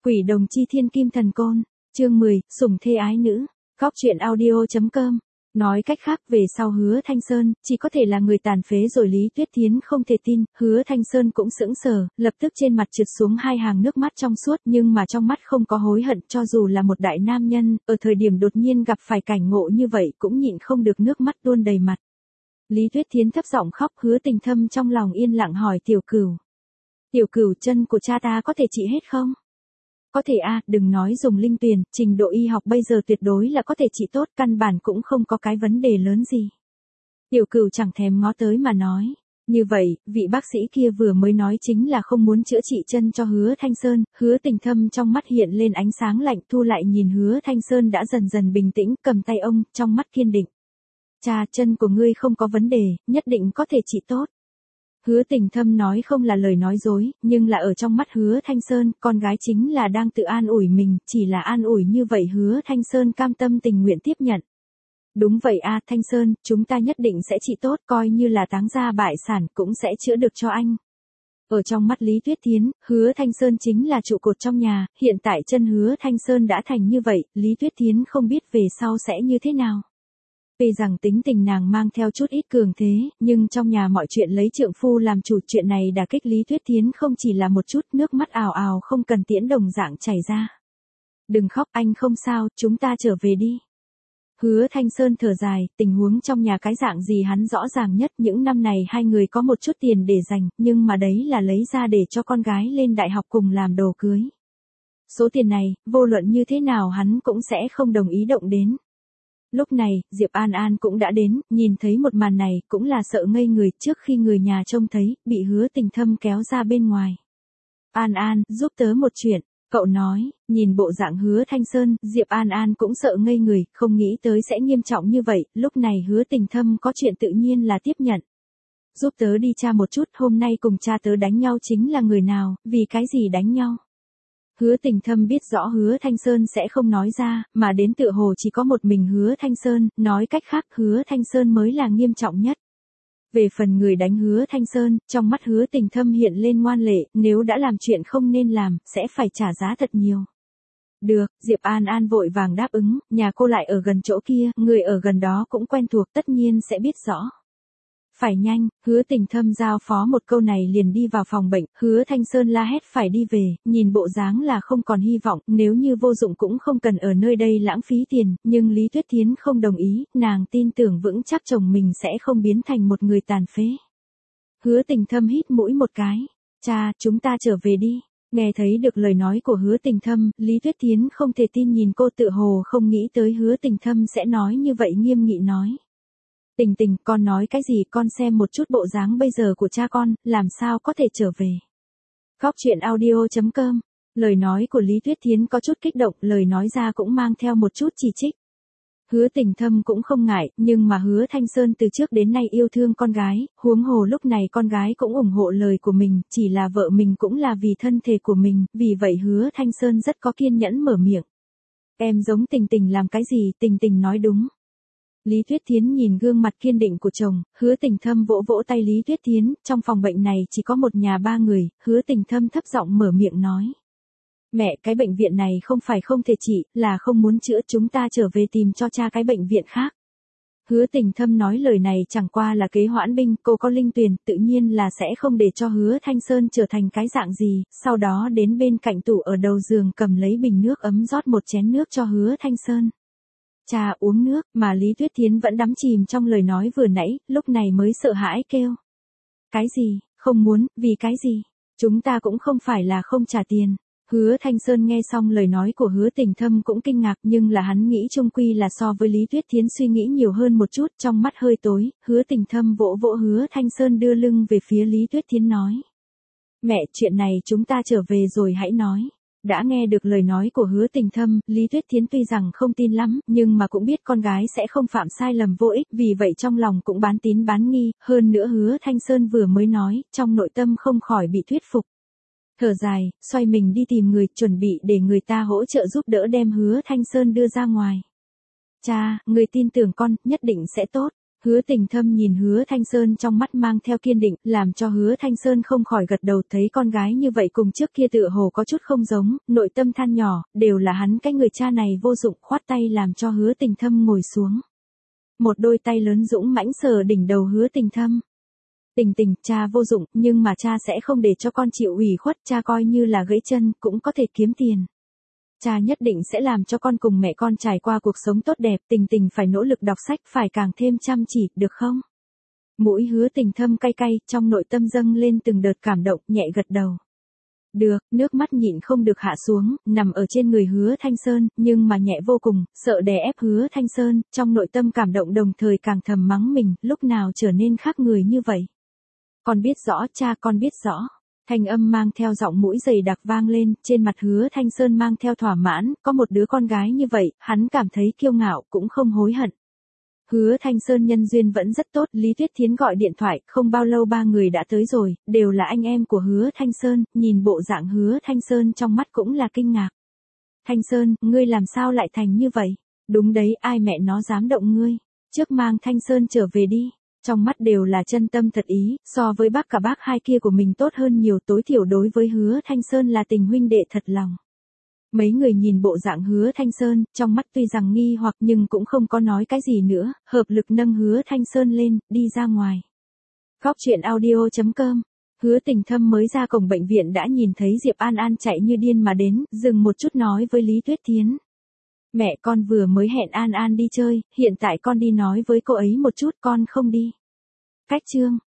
Quỷ đồng chi thiên kim thần côn, chương 10, sủng thê ái nữ, góc truyện audio.com. Nói cách khác về sau Hứa Thanh Sơn, chỉ có thể là người tàn phế rồi. Lý Tuyết Thiến không thể tin, Hứa Thanh Sơn cũng sững sờ, lập tức trên mặt trượt xuống hai hàng nước mắt trong suốt, nhưng mà trong mắt không có hối hận. Cho dù là một đại nam nhân, ở thời điểm đột nhiên gặp phải cảnh ngộ như vậy cũng nhịn không được nước mắt tuôn đầy mặt. Lý Tuyết Thiến thấp giọng khóc. Hứa Tình Thâm trong lòng yên lặng hỏi Tiểu Cửu, chân của cha ta có thể trị hết không? Có thể a, đừng nói dùng linh tuyền, trình độ y học bây giờ tuyệt đối là có thể trị tốt, căn bản cũng không có cái vấn đề lớn gì. Tiểu Cửu chẳng thèm ngó tới mà nói. Như vậy, vị bác sĩ kia vừa mới nói chính là không muốn chữa trị chân cho Hứa Thanh Sơn. Hứa Tình Thâm trong mắt hiện lên ánh sáng lạnh, thu lại nhìn Hứa Thanh Sơn đã dần dần bình tĩnh, cầm tay ông, trong mắt kiên định. Cha, chân của ngươi không có vấn đề, nhất định có thể trị tốt. Hứa Tình Thâm nói không là lời nói dối, nhưng là ở trong mắt Hứa Thanh Sơn, con gái chính là đang tự an ủi mình, chỉ là an ủi như vậy Hứa Thanh Sơn cam tâm tình nguyện tiếp nhận. Đúng vậy a, Thanh Sơn, chúng ta nhất định sẽ trị tốt, coi như là táng gia bại sản cũng sẽ chữa được cho anh. Ở trong mắt Lý Tuyết Thiến, Hứa Thanh Sơn chính là trụ cột trong nhà, hiện tại chân Hứa Thanh Sơn đã thành như vậy, Lý Tuyết Thiến không biết về sau sẽ như thế nào. Vì rằng tính tình nàng mang theo chút ít cường thế, nhưng trong nhà mọi chuyện lấy trượng phu làm chủ, chuyện này đả kích Lý Tuyết Thiến không chỉ là một chút, nước mắt ào ào không cần tiễn đồng dạng chảy ra. Đừng khóc, anh không sao, chúng ta trở về đi. Hứa Thanh Sơn thở dài, tình huống trong nhà cái dạng gì hắn rõ ràng nhất, những năm này hai người có một chút tiền để dành, nhưng mà đấy là lấy ra để cho con gái lên đại học cùng làm đồ cưới. Số tiền này, vô luận như thế nào hắn cũng sẽ không đồng ý động đến. Lúc này, Diệp An An cũng đã đến, nhìn thấy một màn này, cũng là sợ ngây người, trước khi người nhà trông thấy, bị Hứa Tình Thâm kéo ra bên ngoài. An An, giúp tớ một chuyện, cậu nói, nhìn bộ dạng Hứa Thanh Sơn, Diệp An An cũng sợ ngây người, không nghĩ tới sẽ nghiêm trọng như vậy, lúc này Hứa Tình Thâm có chuyện tự nhiên là tiếp nhận. Giúp tớ đi tra một chút, hôm nay cùng cha tớ đánh nhau chính là người nào, vì cái gì đánh nhau. Hứa Tình Thâm biết rõ Hứa Thanh Sơn sẽ không nói ra, mà đến tựa hồ chỉ có một mình Hứa Thanh Sơn, nói cách khác Hứa Thanh Sơn mới là nghiêm trọng nhất. Về phần người đánh Hứa Thanh Sơn, trong mắt Hứa Tình Thâm hiện lên ngoan lệ, nếu đã làm chuyện không nên làm, sẽ phải trả giá thật nhiều. Được, Diệp An An vội vàng đáp ứng, nhà cô lại ở gần chỗ kia, người ở gần đó cũng quen thuộc tất nhiên sẽ biết rõ. Phải nhanh, Hứa Tình Thâm giao phó một câu này liền đi vào phòng bệnh, Hứa Thanh Sơn la hét phải đi về, nhìn bộ dáng là không còn hy vọng, nếu như vô dụng cũng không cần ở nơi đây lãng phí tiền, nhưng Lý Tuyết Thiến không đồng ý, nàng tin tưởng vững chắc chồng mình sẽ không biến thành một người tàn phế. Hứa Tình Thâm hít mũi một cái, cha, chúng ta trở về đi. Nghe thấy được lời nói của Hứa Tình Thâm, Lý Tuyết Thiến không thể tin nhìn cô, tự hồ không nghĩ tới Hứa Tình Thâm sẽ nói như vậy, nghiêm nghị nói. Tình Tình, con nói cái gì, con xem một chút bộ dáng bây giờ của cha con, làm sao có thể trở về. Góc truyện audio.com. Lời nói của Lý Tuyết Thiến có chút kích động, lời nói ra cũng mang theo một chút chỉ trích. Hứa Tình Thâm cũng không ngại, nhưng mà Hứa Thanh Sơn từ trước đến nay yêu thương con gái, huống hồ lúc này con gái cũng ủng hộ lời của mình, chỉ là vợ mình cũng là vì thân thể của mình, vì vậy Hứa Thanh Sơn rất có kiên nhẫn mở miệng. Em giống Tình Tình làm cái gì, Tình Tình nói đúng. Lý Tuyết Thiến nhìn gương mặt kiên định của chồng, Hứa Tình Thâm vỗ vỗ tay Lý Tuyết Thiến, trong phòng bệnh này chỉ có một nhà ba người, Hứa Tình Thâm thấp giọng mở miệng nói. Mẹ, cái bệnh viện này không phải không thể trị, là không muốn chữa, chúng ta trở về tìm cho cha cái bệnh viện khác. Hứa Tình Thâm nói lời này chẳng qua là kế hoãn binh, cô có linh tuyền, tự nhiên là sẽ không để cho Hứa Thanh Sơn trở thành cái dạng gì, sau đó đến bên cạnh tủ ở đầu giường cầm lấy bình nước ấm rót một chén nước cho Hứa Thanh Sơn. Cha, uống nước, mà Lý Tuyết Thiến vẫn đắm chìm trong lời nói vừa nãy, lúc này mới sợ hãi kêu. Cái gì, không muốn, vì cái gì, chúng ta cũng không phải là không trả tiền. Hứa Thanh Sơn nghe xong lời nói của Hứa Tình Thâm cũng kinh ngạc, nhưng là hắn nghĩ chung quy là so với Lý Tuyết Thiến suy nghĩ nhiều hơn một chút, trong mắt hơi tối, Hứa Tình Thâm vỗ vỗ Hứa Thanh Sơn đưa lưng về phía Lý Tuyết Thiến nói. Mẹ, chuyện này chúng ta trở về rồi hãy nói. Đã nghe được lời nói của Hứa Tình Thâm, Lý Tuyết Thiến tuy rằng không tin lắm, nhưng mà cũng biết con gái sẽ không phạm sai lầm vô ích, vì vậy trong lòng cũng bán tín bán nghi, hơn nữa Hứa Thanh Sơn vừa mới nói, trong nội tâm không khỏi bị thuyết phục. Thở dài, xoay mình đi tìm người, chuẩn bị để người ta hỗ trợ giúp đỡ đem Hứa Thanh Sơn đưa ra ngoài. Cha, người tin tưởng con, nhất định sẽ tốt. Hứa Tình Thâm nhìn Hứa Thanh Sơn trong mắt mang theo kiên định, làm cho Hứa Thanh Sơn không khỏi gật đầu, thấy con gái như vậy cùng trước kia tựa hồ có chút không giống, nội tâm than nhỏ, đều là hắn cái người cha này vô dụng, khoát tay làm cho Hứa Tình Thâm ngồi xuống. Một đôi tay lớn dũng mãnh sờ đỉnh đầu Hứa Tình Thâm. Tình Tình, cha vô dụng, nhưng mà cha sẽ không để cho con chịu ủy khuất, cha coi như là gãy chân, cũng có thể kiếm tiền. Cha nhất định sẽ làm cho con cùng mẹ con trải qua cuộc sống tốt đẹp, Tình Tình phải nỗ lực đọc sách, phải càng thêm chăm chỉ, được không? Mũi Hứa Tình Thâm cay cay, trong nội tâm dâng lên từng đợt cảm động, nhẹ gật đầu. Được, nước mắt nhịn không được hạ xuống, nằm ở trên người Hứa Thanh Sơn, nhưng mà nhẹ vô cùng, sợ đè ép Hứa Thanh Sơn, trong nội tâm cảm động đồng thời càng thầm mắng mình, lúc nào trở nên khác người như vậy. Con biết rõ, cha, con biết rõ. Thanh âm mang theo giọng mũi dày đặc vang lên, trên mặt Hứa Thanh Sơn mang theo thỏa mãn, có một đứa con gái như vậy, hắn cảm thấy kiêu ngạo, cũng không hối hận. Hứa Thanh Sơn nhân duyên vẫn rất tốt, Lý Tuyết Thiến gọi điện thoại, không bao lâu ba người đã tới rồi, đều là anh em của Hứa Thanh Sơn, nhìn bộ dạng Hứa Thanh Sơn trong mắt cũng là kinh ngạc. Thanh Sơn, ngươi làm sao lại thành như vậy? Đúng đấy, ai mẹ nó dám động ngươi? Trước mang Thanh Sơn trở về đi. Trong mắt đều là chân tâm thật ý, so với bác cả bác hai kia của mình tốt hơn nhiều, tối thiểu đối với Hứa Thanh Sơn là tình huynh đệ thật lòng. Mấy người nhìn bộ dạng Hứa Thanh Sơn, trong mắt tuy rằng nghi hoặc nhưng cũng không có nói cái gì nữa, hợp lực nâng Hứa Thanh Sơn lên, đi ra ngoài. Góc truyện audio.com. Hứa Tình Thâm mới ra cổng bệnh viện đã nhìn thấy Diệp An An chạy như điên mà đến, dừng một chút nói với Lý Tuyết Thiến. Mẹ, con vừa mới hẹn An An đi chơi, hiện tại con đi nói với cô ấy một chút, con không đi. Cách chương.